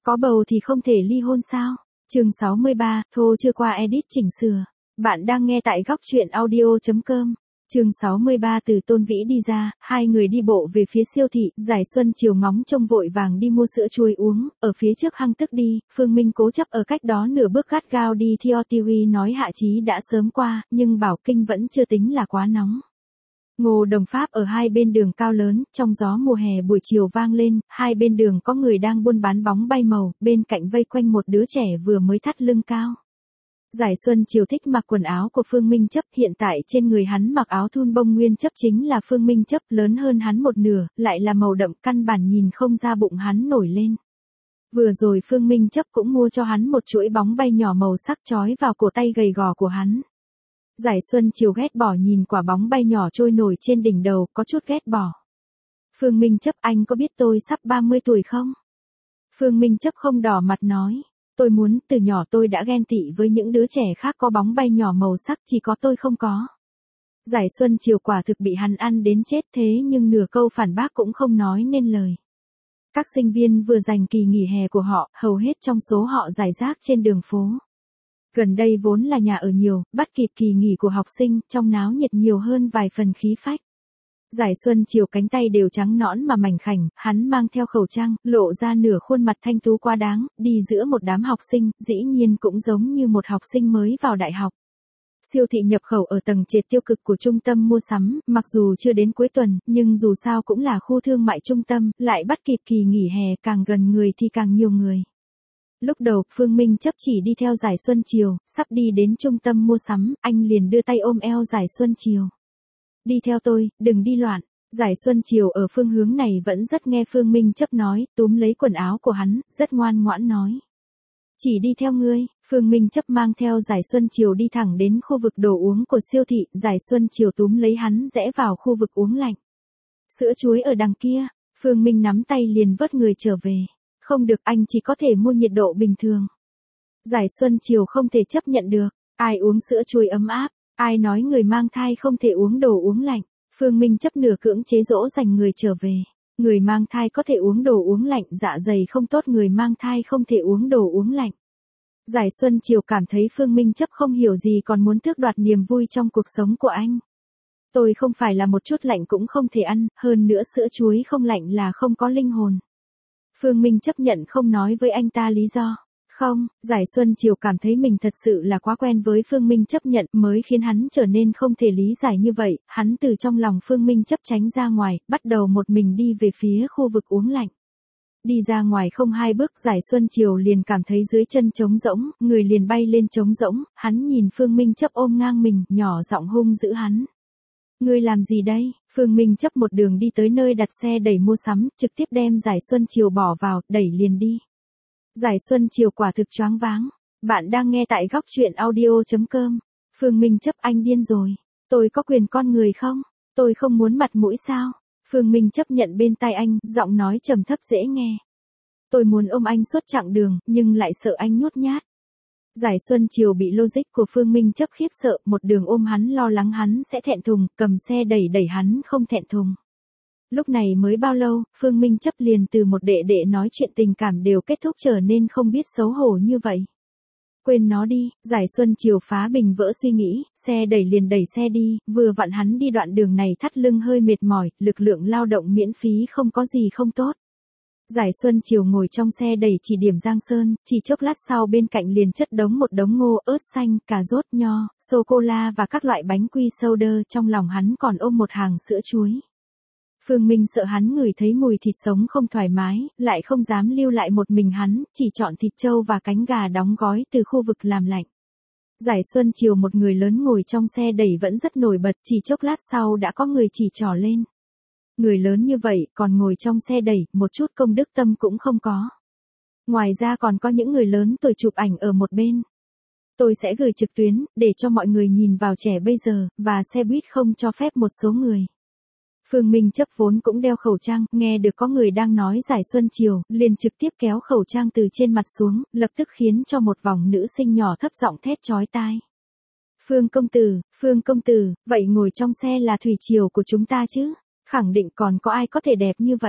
Có bầu thì không thể ly hôn sao? Chương 63, thô chưa qua edit chỉnh sửa. Bạn đang nghe tại góc truyện audio.com. Chương 63 từ Tôn Vĩ đi ra, hai người đi bộ về phía siêu thị, Giải Xuân chiều ngóng trông vội vàng đi mua sữa chuối uống, ở phía trước hăng tức đi, Phương Minh cố chấp ở cách đó nửa bước gắt gao đi theo TV nói Hạ Chí đã sớm qua, nhưng Bảo Kinh vẫn chưa tính là quá nóng. Ngô Đồng Pháp ở hai bên đường cao lớn, trong gió mùa hè buổi chiều vang lên, hai bên đường có người đang buôn bán bóng bay màu, bên cạnh vây quanh một đứa trẻ vừa mới thắt lưng cao. Giải Xuân chiều thích mặc quần áo của Phương Minh Chấp, hiện tại trên người hắn mặc áo thun bông nguyên chấp chính là Phương Minh Chấp, lớn hơn hắn một nửa, lại là màu đậm, căn bản nhìn không ra bụng hắn nổi lên. Vừa rồi Phương Minh Chấp cũng mua cho hắn một chuỗi bóng bay nhỏ màu sắc trói vào cổ tay gầy gò của hắn. Giải Xuân chiều ghét bỏ nhìn quả bóng bay nhỏ trôi nổi trên đỉnh đầu, có chút ghét bỏ. Phương Minh Chấp, anh có biết tôi sắp 30 tuổi không? Phương Minh Chấp không đỏ mặt nói. Tôi muốn, từ nhỏ tôi đã ghen tị với những đứa trẻ khác có bóng bay nhỏ màu sắc, chỉ có tôi không có. Giải Xuân chiều quả thực bị hắn ăn đến chết, thế nhưng nửa câu phản bác cũng không nói nên lời. Các sinh viên vừa dành kỳ nghỉ hè của họ, hầu hết trong số họ rải rác trên đường phố. Gần đây vốn là nhà ở nhiều, bắt kịp kỳ nghỉ của học sinh, trong náo nhiệt nhiều hơn vài phần khí phách. Giải Xuân chiều cánh tay đều trắng nõn mà mảnh khảnh, hắn mang theo khẩu trang, lộ ra nửa khuôn mặt thanh tú quá đáng, đi giữa một đám học sinh, dĩ nhiên cũng giống như một học sinh mới vào đại học. Siêu thị nhập khẩu ở tầng trệt tiêu cực của trung tâm mua sắm, mặc dù chưa đến cuối tuần, nhưng dù sao cũng là khu thương mại trung tâm, lại bắt kịp kỳ nghỉ hè, càng gần người thì càng nhiều người. Lúc đầu, Phương Minh Chấp chỉ đi theo Giải Xuân chiều, sắp đi đến trung tâm mua sắm, anh liền đưa tay ôm eo Giải Xuân chiều. Đi theo tôi, đừng đi loạn. Giải Xuân chiều ở phương hướng này vẫn rất nghe Phương Minh Chấp nói, túm lấy quần áo của hắn, rất ngoan ngoãn nói. Chỉ đi theo ngươi. Phương Minh Chấp mang theo Giải Xuân chiều đi thẳng đến khu vực đồ uống của siêu thị, Giải Xuân chiều túm lấy hắn rẽ vào khu vực uống lạnh. Sữa chuối ở đằng kia, Phương Minh nắm tay liền vớt người trở về. Không được, anh chỉ có thể mua nhiệt độ bình thường. Giải Xuân chiều không thể chấp nhận được, ai uống sữa chuối ấm áp, ai nói người mang thai không thể uống đồ uống lạnh. Phương Minh Chấp nửa cưỡng chế dỗ dành người trở về. Người mang thai có thể uống đồ uống lạnh, dạ dày không tốt, người mang thai không thể uống đồ uống lạnh. Giải Xuân chiều cảm thấy Phương Minh Chấp không hiểu gì còn muốn tước đoạt niềm vui trong cuộc sống của anh. Tôi không phải là một chút lạnh cũng không thể ăn, hơn nữa sữa chuối không lạnh là không có linh hồn. Phương Minh chấp nhận không nói với anh ta lý do. Không, Giải Xuân chiều cảm thấy mình thật sự là quá quen với Phương Minh chấp nhận mới khiến hắn trở nên không thể lý giải như vậy, hắn từ trong lòng Phương Minh chấp tránh ra ngoài, bắt đầu một mình đi về phía khu vực uống lạnh. Đi ra ngoài không hai bước, Giải Xuân chiều liền cảm thấy dưới chân trống rỗng, người liền bay lên trống rỗng, hắn nhìn Phương Minh chấp ôm ngang mình, nhỏ giọng hung dữ hắn. Ngươi làm gì đây? Phương Minh chấp một đường đi tới nơi đặt xe đẩy mua sắm, trực tiếp đem Giải Xuân chiều bỏ vào, đẩy liền đi. Giải Xuân chiều quả thực choáng váng. Bạn đang nghe tại góc truyện audio.com. Phương Minh chấp, anh điên rồi. Tôi có quyền con người không? Tôi không muốn mặt mũi sao? Phương Minh chấp nhận bên tai anh, giọng nói trầm thấp dễ nghe. Tôi muốn ôm anh suốt chặng đường, nhưng lại sợ anh nhút nhát. Giải Xuân chiều bị logic của Phương Minh chấp khiếp sợ, một đường ôm hắn lo lắng hắn sẽ thẹn thùng, cầm xe đẩy hắn không thẹn thùng. Lúc này mới bao lâu, Phương Minh chấp liền từ một đệ đệ nói chuyện tình cảm đều kết thúc trở nên không biết xấu hổ như vậy. Quên nó đi, Giải Xuân chiều phá bình vỡ suy nghĩ, xe đẩy liền đẩy xe đi, vừa vặn hắn đi đoạn đường này thắt lưng hơi mệt mỏi, lực lượng lao động miễn phí không có gì không tốt. Giải Xuân chiều ngồi trong xe đẩy chỉ điểm Giang Sơn, chỉ chốc lát sau bên cạnh liền chất đống một đống ngô, ớt xanh, cà rốt, nho, sô-cô-la và các loại bánh quy soda, trong lòng hắn còn ôm một hàng sữa chuối. Phương Minh sợ hắn ngửi thấy mùi thịt sống không thoải mái, lại không dám lưu lại một mình hắn, chỉ chọn thịt trâu và cánh gà đóng gói từ khu vực làm lạnh. Giải Xuân chiều một người lớn ngồi trong xe đẩy vẫn rất nổi bật, chỉ chốc lát sau đã có người chỉ trỏ lên. Người lớn như vậy, còn ngồi trong xe đẩy, một chút công đức tâm cũng không có. Ngoài ra còn có những người lớn tuổi chụp ảnh ở một bên. Tôi sẽ gửi trực tuyến, để cho mọi người nhìn vào trẻ bây giờ, và xe buýt không cho phép một số người. Phương Minh chấp vốn cũng đeo khẩu trang, nghe được có người đang nói Giải Xuân chiều, liền trực tiếp kéo khẩu trang từ trên mặt xuống, lập tức khiến cho một vòng nữ sinh nhỏ thấp giọng thét chói tai. Phương công tử, vậy ngồi trong xe là thủy triều của chúng ta chứ? Khẳng định còn có ai có thể đẹp như vậy.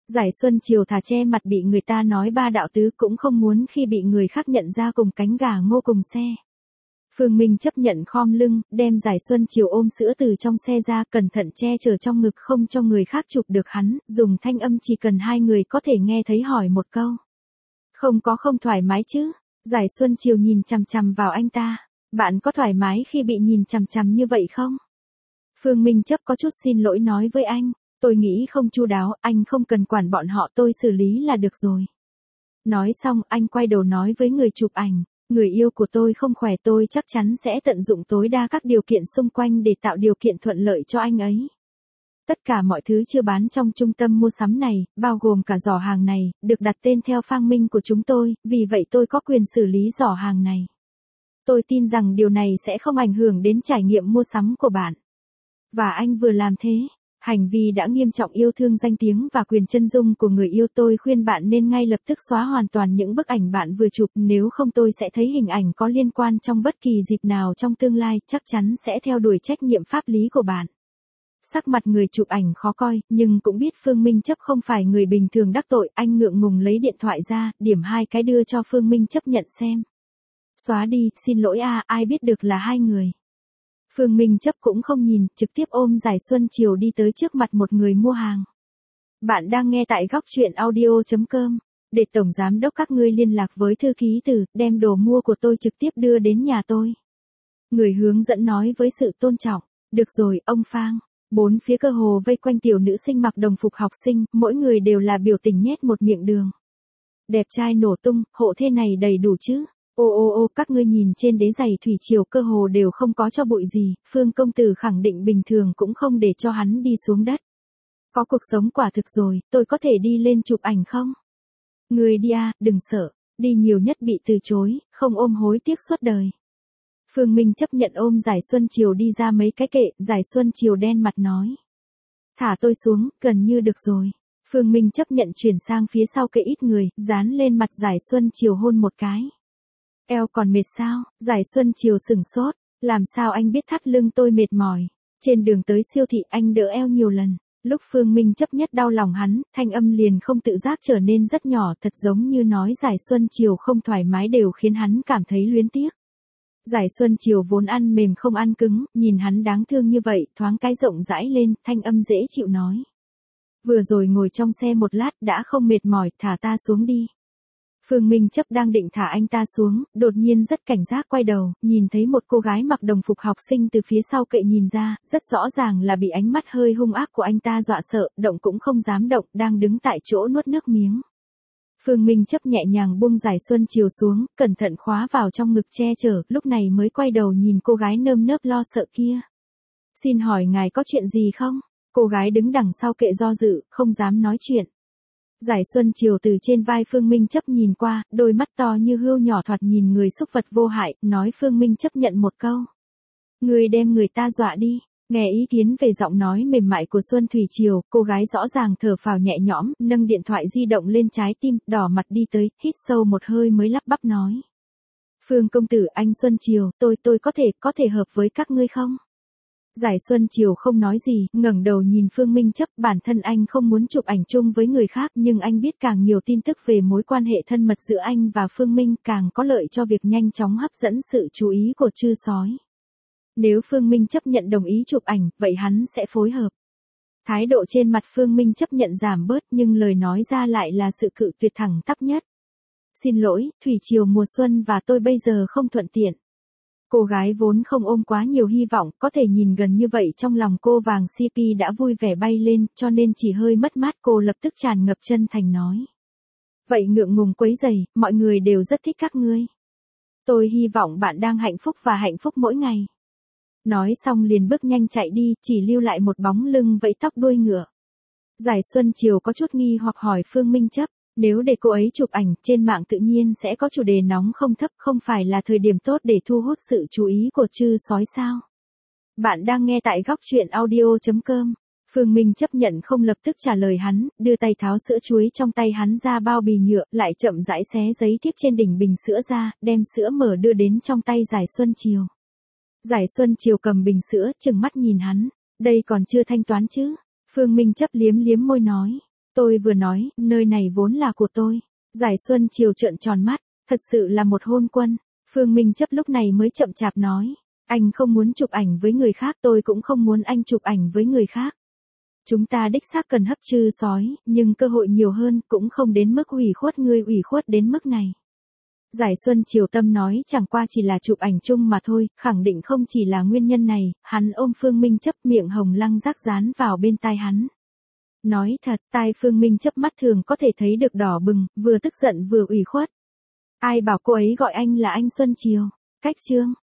Giải Xuân Chiều thà che mặt bị người ta nói ba đạo tứ cũng không muốn khi bị người khác nhận ra cùng cánh gà ngô cùng xe. Phương Minh chấp nhận khom lưng, đem Giải Xuân Chiều ôm sữa từ trong xe ra, cẩn thận che chở trong ngực không cho người khác chụp được hắn, dùng thanh âm chỉ cần hai người có thể nghe thấy hỏi một câu. Không thoải mái chứ? Giải Xuân Chiều nhìn chằm chằm vào anh ta. Bạn có thoải mái khi bị nhìn chằm chằm như vậy không? Phương Minh chấp có chút xin lỗi nói với anh. Tôi nghĩ không chu đáo, anh không cần quản bọn họ, tôi xử lý là được rồi. Nói xong anh quay đầu nói với người chụp ảnh. Người yêu của tôi không khỏe, tôi chắc chắn sẽ tận dụng tối đa các điều kiện xung quanh để tạo điều kiện thuận lợi cho anh ấy. Tất cả mọi thứ chưa bán trong trung tâm mua sắm này, bao gồm cả giỏ hàng này, được đặt tên theo phang minh của chúng tôi, vì vậy tôi có quyền xử lý giỏ hàng này. Tôi tin rằng điều này sẽ không ảnh hưởng đến trải nghiệm mua sắm của bạn. Và anh vừa làm thế. Hành vi đã nghiêm trọng yêu thương danh tiếng và quyền chân dung của người yêu, tôi khuyên bạn nên ngay lập tức xóa hoàn toàn những bức ảnh bạn vừa chụp, nếu không tôi sẽ thấy hình ảnh có liên quan trong bất kỳ dịp nào trong tương lai, chắc chắn sẽ theo đuổi trách nhiệm pháp lý của bạn. Sắc mặt người chụp ảnh khó coi, nhưng cũng biết Phương Minh chấp không phải người bình thường đắc tội, anh ngượng ngùng lấy điện thoại ra, điểm 2 cái đưa cho Phương Minh chấp nhận xem. Xóa đi, xin lỗi ai biết được là hai người. Phương Minh chấp cũng không nhìn, trực tiếp ôm Giải Xuân Chiều đi tới trước mặt một người mua hàng. Bạn đang nghe tại góc truyện audio.com. Để tổng giám đốc các ngươi liên lạc với thư ký Từ, đem đồ mua của tôi trực tiếp đưa đến nhà tôi. Người hướng dẫn nói với sự tôn trọng. Được rồi, ông Phang. Bốn phía cơ hồ vây quanh tiểu nữ sinh mặc đồng phục học sinh, mỗi người đều là biểu tình nhét một miệng đường. Đẹp trai nổ tung, hộ thế này đầy đủ chứ. Ô, các ngươi nhìn trên đế giày thủy triều cơ hồ đều không có cho bụi gì, Phương công tử khẳng định bình thường cũng không để cho hắn đi xuống đất. Có cuộc sống quả thực rồi, tôi có thể đi lên chụp ảnh không? Người đi đừng sợ, đi nhiều nhất bị từ chối, không ôm hối tiếc suốt đời. Phương Minh chấp nhận ôm Giải Xuân Chiều đi ra mấy cái kệ, Giải Xuân Chiều đen mặt nói. Thả tôi xuống, gần như được rồi. Phương Minh chấp nhận chuyển sang phía sau kệ ít người, dán lên mặt Giải Xuân Chiều hôn một cái. Eo còn mệt sao? Giải Xuân Chiều sửng sốt. Làm sao anh biết thắt lưng tôi mệt mỏi? Trên đường tới siêu thị anh đỡ eo nhiều lần. Lúc Phương Minh chấp nhất đau lòng hắn, thanh âm liền không tự giác trở nên rất nhỏ, thật giống như nói Giải Xuân Chiều không thoải mái đều khiến hắn cảm thấy luyến tiếc. Giải Xuân Chiều vốn ăn mềm không ăn cứng, nhìn hắn đáng thương như vậy, thoáng cái rộng rãi lên, thanh âm dễ chịu nói. Vừa rồi ngồi trong xe một lát đã không mệt mỏi, thả ta xuống đi. Phương Minh chấp đang định thả anh ta xuống, đột nhiên rất cảnh giác quay đầu, nhìn thấy một cô gái mặc đồng phục học sinh từ phía sau kệ nhìn ra, rất rõ ràng là bị ánh mắt hơi hung ác của anh ta dọa sợ, động cũng không dám động, đang đứng tại chỗ nuốt nước miếng. Phương Minh chấp nhẹ nhàng buông Giải Xuân Chiều xuống, cẩn thận khóa vào trong ngực che chở, lúc này mới quay đầu nhìn cô gái nơm nớp lo sợ kia. Xin hỏi ngài có chuyện gì không? Cô gái đứng đằng sau kệ do dự, không dám nói chuyện. Giải Xuân Chiều từ trên vai Phương Minh chấp nhìn qua, đôi mắt to như hươu nhỏ thoạt nhìn người xúc vật vô hại, nói Phương Minh chấp nhận một câu. Người đem người ta dọa đi. Nghe ý kiến về giọng nói mềm mại của Xuân Thủy Triều, cô gái rõ ràng thở phào nhẹ nhõm, nâng điện thoại di động lên trái tim, đỏ mặt đi tới, hít sâu một hơi mới lắp bắp nói. Phương công tử, anh Xuân Triều, tôi có thể hợp với các ngươi không? Giải Xuân Chiều không nói gì, ngẩng đầu nhìn Phương Minh chấp, bản thân anh không muốn chụp ảnh chung với người khác, nhưng anh biết càng nhiều tin tức về mối quan hệ thân mật giữa anh và Phương Minh càng có lợi cho việc nhanh chóng hấp dẫn sự chú ý của trư sói. Nếu Phương Minh chấp nhận đồng ý chụp ảnh, vậy hắn sẽ phối hợp. Thái độ trên mặt Phương Minh chấp nhận giảm bớt nhưng lời nói ra lại là sự cự tuyệt thẳng tắp nhất. Xin lỗi, thủy triều mùa xuân và tôi bây giờ không thuận tiện. Cô gái vốn không ôm quá nhiều hy vọng, có thể nhìn gần như vậy trong lòng cô vàng CP đã vui vẻ bay lên, cho nên chỉ hơi mất mát cô lập tức tràn ngập chân thành nói. Vậy ngượng ngùng quấy rầy, mọi người đều rất thích các ngươi. Tôi hy vọng bạn đang hạnh phúc và hạnh phúc mỗi ngày. Nói xong liền bước nhanh chạy đi, chỉ lưu lại một bóng lưng vẫy tóc đuôi ngựa. Giải Xuân Chiều có chút nghi hoặc hỏi Phương Minh chấp, nếu để cô ấy chụp ảnh, trên mạng tự nhiên sẽ có chủ đề nóng không thấp, không phải là thời điểm tốt để thu hút sự chú ý của trư sói sao? Bạn đang nghe tại góc truyện audio.com. Phương Minh chấp nhận không lập tức trả lời hắn, đưa tay tháo sữa chuối trong tay hắn ra bao bì nhựa, lại chậm rãi xé giấy tiếp trên đỉnh bình sữa ra, đem sữa mở đưa đến trong tay Giải Xuân Chiều. Giải Xuân Chiều cầm bình sữa, trừng mắt nhìn hắn. Đây còn chưa thanh toán chứ? Phương Minh chấp liếm liếm môi nói. Tôi vừa nói, nơi này vốn là của tôi. Giải Xuân Chiều trợn tròn mắt, thật sự là một hôn quân. Phương Minh Chấp lúc này mới chậm chạp nói, anh không muốn chụp ảnh với người khác, tôi cũng không muốn anh chụp ảnh với người khác. Chúng ta đích xác cần hấp trư sói, nhưng cơ hội nhiều hơn, cũng không đến mức ủy khuất người ủy khuất đến mức này. Giải Xuân Chiều Tâm nói chẳng qua chỉ là chụp ảnh chung mà thôi, khẳng định không chỉ là nguyên nhân này, hắn ôm Phương Minh Chấp, miệng hồng lăng rác dán vào bên tai hắn. Nói thật, tai Phương Minh Chấp mắt thường có thể thấy được đỏ bừng, vừa tức giận vừa ủy khuất. Ai bảo cô ấy gọi anh là anh Xuân Chiều? Cách chương.